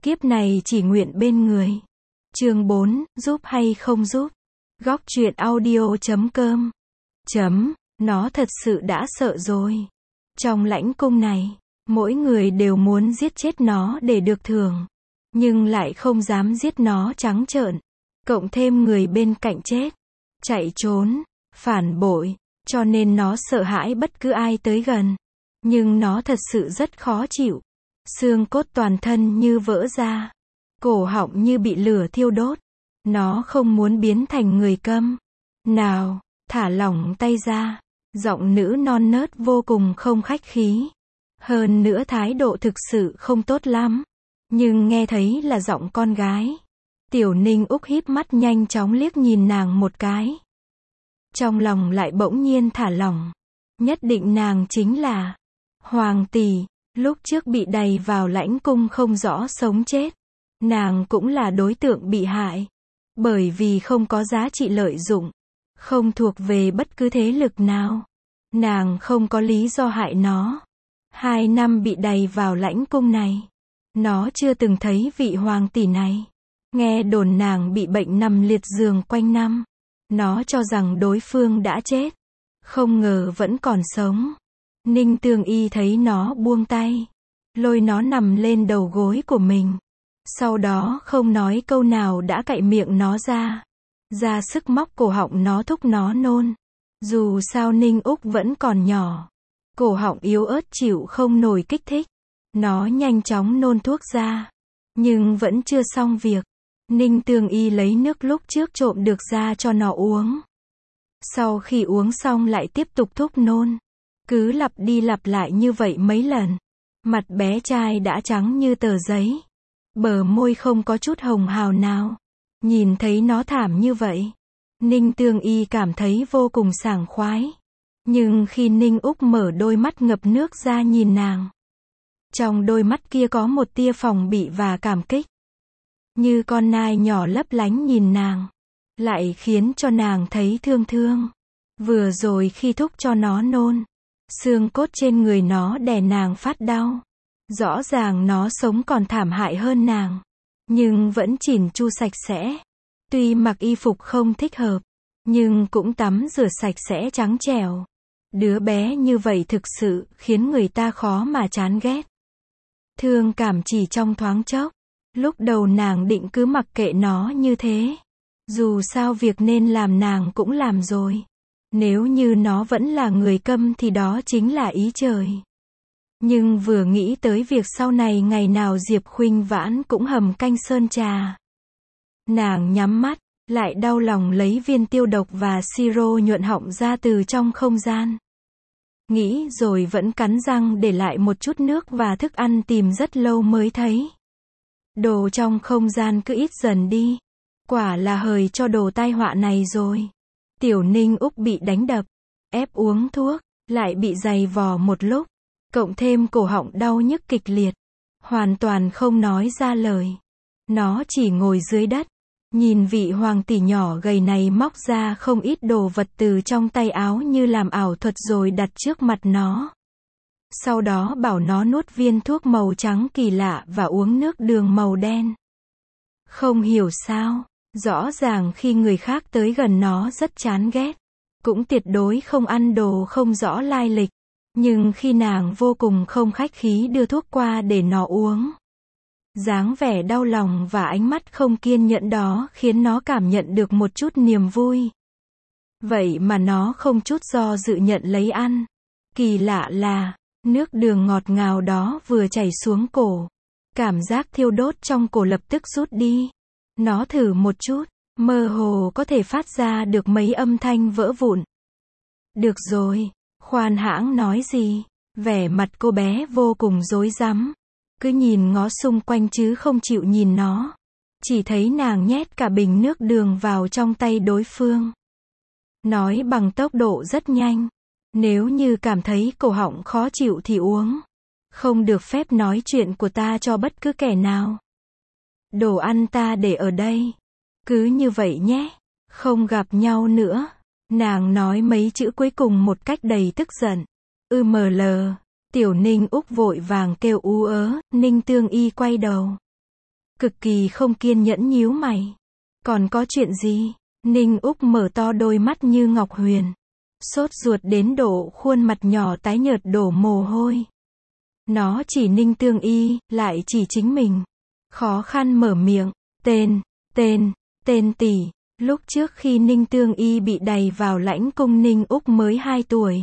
Kiếp này chỉ nguyện bên người. Chương 4, giúp hay không giúp? Góc truyện audio.com. Nó thật sự đã sợ rồi. Trong lãnh cung này, mỗi người đều muốn giết chết nó để được thưởng, nhưng lại không dám giết nó trắng trợn. Cộng thêm người bên cạnh chết, chạy trốn, phản bội, cho nên nó sợ hãi bất cứ ai tới gần. Nhưng nó thật sự rất khó chịu. Xương cốt toàn thân như vỡ ra, cổ họng như bị lửa thiêu đốt. Nó không muốn biến thành người câm. Nào, thả lỏng tay ra. Giọng nữ non nớt vô cùng không khách khí. Hơn nữa thái độ thực sự không tốt lắm. Nhưng nghe thấy là giọng con gái. Tiểu Ninh Úc híp mắt nhanh chóng liếc nhìn nàng một cái. Trong lòng lại bỗng nhiên thả lỏng. Nhất định nàng chính là Hoàng tỷ. Lúc trước bị đày vào lãnh cung không rõ sống chết. Nàng cũng là đối tượng bị hại. Bởi vì không có giá trị lợi dụng. Không thuộc về bất cứ thế lực nào. Nàng không có lý do hại nó. 2 năm bị đày vào lãnh cung này. Nó chưa từng thấy vị hoàng tỷ này. Nghe đồn nàng bị bệnh nằm liệt giường quanh năm. Nó cho rằng đối phương đã chết. Không ngờ vẫn còn sống. Ninh Tương Y thấy nó buông tay. Lôi nó nằm lên đầu gối của mình. Sau đó không nói câu nào đã cạy miệng nó ra. Ra sức móc cổ họng nó thúc nó nôn. Dù sao Ninh Úc vẫn còn nhỏ. Cổ họng yếu ớt chịu không nổi kích thích. Nó nhanh chóng nôn thuốc ra. Nhưng vẫn chưa xong việc. Ninh Tương Y lấy nước lúc trước trộm được ra cho nó uống. Sau khi uống xong lại tiếp tục thúc nôn. Cứ lặp đi lặp lại như vậy mấy lần. Mặt bé trai đã trắng như tờ giấy. Bờ môi không có chút hồng hào nào. Nhìn thấy nó thảm như vậy, Ninh Tương Y cảm thấy vô cùng sảng khoái. Nhưng khi Ninh Úc mở đôi mắt ngập nước ra nhìn nàng, trong đôi mắt kia có một tia phòng bị và cảm kích. Như con nai nhỏ lấp lánh nhìn nàng, lại khiến cho nàng thấy thương thương. Vừa rồi khi thúc cho nó nôn, xương cốt trên người nó đè nàng phát đau. Rõ ràng nó sống còn thảm hại hơn nàng. Nhưng vẫn chỉn chu sạch sẽ. Tuy mặc y phục không thích hợp, nhưng cũng tắm rửa sạch sẽ trắng trẻo. Đứa bé như vậy thực sự khiến người ta khó mà chán ghét. Thương cảm chỉ trong thoáng chốc. Lúc đầu nàng định cứ mặc kệ nó như thế. Dù sao việc nên làm nàng cũng làm rồi. Nếu như nó vẫn là người câm thì đó chính là ý trời. Nhưng vừa nghĩ tới việc sau này ngày nào Diệp Khuynh Vãn cũng hầm canh sơn trà. Nàng nhắm mắt, lại đau lòng lấy viên tiêu độc và siro nhuận họng ra từ trong không gian. Nghĩ rồi vẫn cắn răng để lại một chút nước và thức ăn tìm rất lâu mới thấy. Đồ trong không gian cứ ít dần đi. Quả là hời cho đồ tai họa này rồi. Tiểu Ninh Úc bị đánh đập, ép uống thuốc, lại bị giày vò một lúc. Cộng thêm cổ họng đau nhức kịch liệt. Hoàn toàn không nói ra lời. Nó chỉ ngồi dưới đất. Nhìn vị hoàng tỷ nhỏ gầy này móc ra không ít đồ vật từ trong tay áo như làm ảo thuật rồi đặt trước mặt nó. Sau đó bảo nó nuốt viên thuốc màu trắng kỳ lạ và uống nước đường màu đen. Không hiểu sao, rõ ràng khi người khác tới gần nó rất chán ghét. Cũng tuyệt đối không ăn đồ không rõ lai lịch. Nhưng khi nàng vô cùng không khách khí đưa thuốc qua để nó uống. Dáng vẻ đau lòng và ánh mắt không kiên nhẫn đó khiến nó cảm nhận được một chút niềm vui. Vậy mà nó không chút do dự nhận lấy ăn. Kỳ lạ là, nước đường ngọt ngào đó vừa chảy xuống cổ. Cảm giác thiêu đốt trong cổ lập tức rút đi. Nó thử một chút, mơ hồ có thể phát ra được mấy âm thanh vỡ vụn. Được rồi. Khoan hãng nói gì, vẻ mặt cô bé vô cùng rối rắm. Cứ nhìn ngó xung quanh chứ không chịu nhìn nó. Chỉ thấy nàng nhét cả bình nước đường vào trong tay đối phương. Nói bằng tốc độ rất nhanh. Nếu như cảm thấy cổ họng khó chịu thì uống. Không được phép nói chuyện của ta cho bất cứ kẻ nào. Đồ ăn ta để ở đây. Cứ như vậy nhé. Không gặp nhau nữa. Nàng nói mấy chữ cuối cùng một cách đầy tức giận. ML. Tiểu Ninh Úc vội vàng kêu ú ớ. Ninh Tương Y quay đầu. cực kỳ không kiên nhẫn nhíu mày. Còn có chuyện gì? Ninh Úc mở to đôi mắt như ngọc huyền. Sốt ruột đến độ khuôn mặt nhỏ tái nhợt đổ mồ hôi. Nó chỉ Ninh Tương Y, lại chỉ chính mình. Khó khăn mở miệng, tên tỷ. Lúc trước khi Ninh Tương Y bị đày vào lãnh cung Ninh Úc mới 2 tuổi.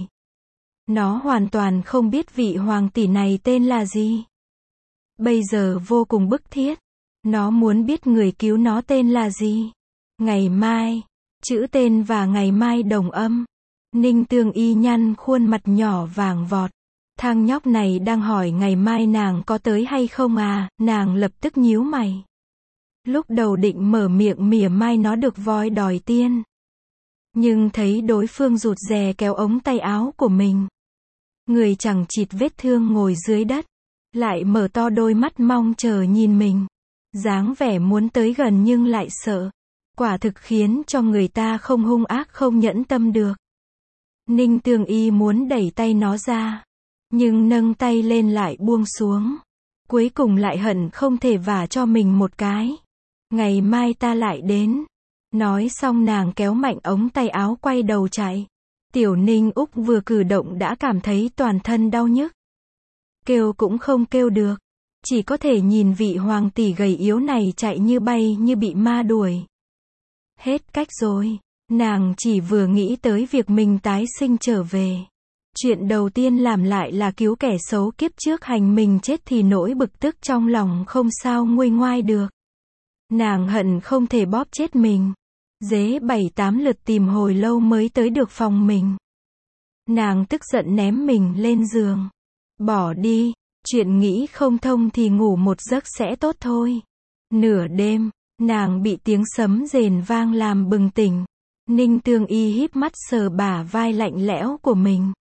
Nó hoàn toàn không biết vị hoàng tỷ này tên là gì. Bây giờ vô cùng bức thiết. Nó muốn biết người cứu nó tên là gì. Ngày mai. Chữ tên và ngày mai đồng âm. Ninh Tương Y nhăn khuôn mặt nhỏ vàng vọt. Thằng nhóc này đang hỏi ngày mai nàng có tới hay không à, nàng lập tức nhíu mày. Lúc đầu định mở miệng mỉa mai nó được voi đòi tiên. Nhưng thấy đối phương rụt rè kéo ống tay áo của mình. Người chẳng chịt vết thương ngồi dưới đất. Lại mở to đôi mắt mong chờ nhìn mình. Dáng vẻ muốn tới gần nhưng lại sợ. Quả thực khiến cho người ta không hung ác không nhẫn tâm được. Ninh Tương Y muốn đẩy tay nó ra. Nhưng nâng tay lên lại buông xuống. Cuối cùng lại hận không thể vả cho mình một cái. Ngày mai ta lại đến. Nói xong nàng kéo mạnh ống tay áo quay đầu chạy. Tiểu Ninh Úc vừa cử động đã cảm thấy toàn thân đau nhức. Kêu cũng không kêu được. Chỉ có thể nhìn vị hoàng tỷ gầy yếu này chạy như bay như bị ma đuổi. Hết cách rồi. Nàng chỉ vừa nghĩ tới việc mình tái sinh trở về. Chuyện đầu tiên làm lại là cứu kẻ xấu kiếp trước hành mình chết thì nỗi bực tức trong lòng không sao nguôi ngoai được. Nàng hận không thể bóp chết mình. Dế 7-8 lượt tìm hồi lâu mới tới được phòng mình. Nàng tức giận ném mình lên giường. Bỏ đi, chuyện nghĩ không thông thì ngủ một giấc sẽ tốt thôi. Nửa đêm, nàng bị tiếng sấm rền vang làm bừng tỉnh. Ninh Tương Y híp mắt sờ bả vai lạnh lẽo của mình.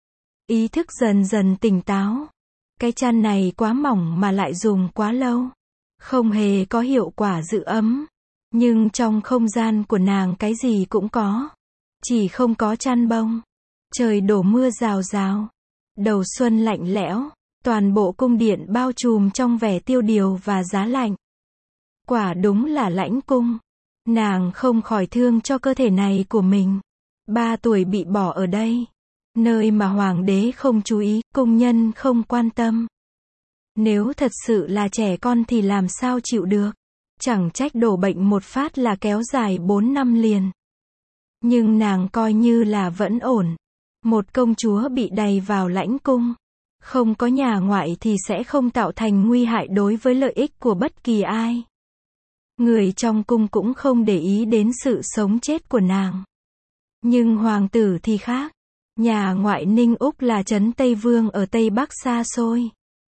Ý thức dần dần tỉnh táo. Cái chăn này quá mỏng mà lại dùng quá lâu. Không hề có hiệu quả giữ ấm. Nhưng trong không gian của nàng cái gì cũng có. Chỉ không có chăn bông. Trời đổ mưa rào rào. Đầu xuân lạnh lẽo. Toàn bộ cung điện bao trùm trong vẻ tiêu điều và giá lạnh. Quả đúng là lãnh cung. Nàng không khỏi thương cho cơ thể này của mình. 3 tuổi bị bỏ ở đây. Nơi mà hoàng đế không chú ý, cung nhân không quan tâm. Nếu thật sự là trẻ con thì làm sao chịu được. Chẳng trách đổ bệnh một phát là kéo dài 4 năm liền. Nhưng nàng coi như là vẫn ổn. Một công chúa bị đày vào lãnh cung. Không có nhà ngoại thì sẽ không tạo thành nguy hại đối với lợi ích của bất kỳ ai. Người trong cung cũng không để ý đến sự sống chết của nàng. Nhưng hoàng tử thì khác. Nhà ngoại Ninh Úc là trấn Tây Vương ở Tây Bắc xa xôi.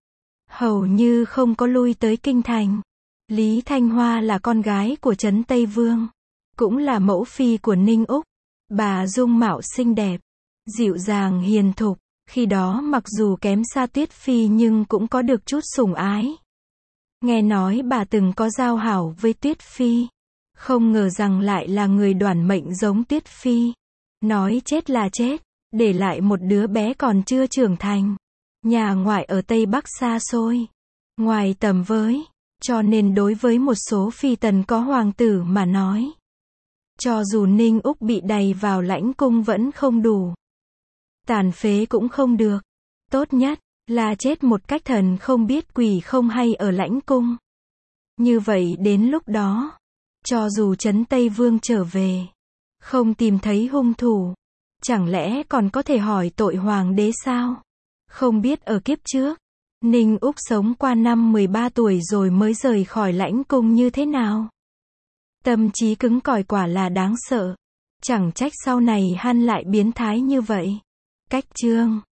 Hầu như không có lui tới kinh thành. Lý Thanh Hoa là con gái của trấn Tây Vương. Cũng là mẫu phi của Ninh Úc. Bà dung mạo xinh đẹp. Dịu dàng hiền thục. Khi đó mặc dù kém xa Tuyết Phi nhưng cũng có được chút sủng ái. Nghe nói bà từng có giao hảo với Tuyết Phi. Không ngờ rằng lại là người đoản mệnh giống Tuyết Phi. Nói chết là chết. Để lại một đứa bé còn chưa trưởng thành. Nhà ngoại ở Tây Bắc xa xôi. Ngoài tầm với. Cho nên đối với một số phi tần có hoàng tử mà nói. Cho dù Ninh Úc bị đày vào lãnh cung vẫn không đủ. Tàn phế cũng không được. Tốt nhất là chết một cách thần không biết quỷ không hay ở lãnh cung. Như vậy đến lúc đó, cho dù trấn Tây Vương trở về, không tìm thấy hung thủ, chẳng lẽ còn có thể hỏi tội hoàng đế sao? Không biết ở kiếp trước, Ninh Úc sống qua năm 13 tuổi rồi mới rời khỏi lãnh cung như thế nào? Tâm trí cứng cỏi quả là đáng sợ. Chẳng trách sau này hắn lại biến thái như vậy. Cách chương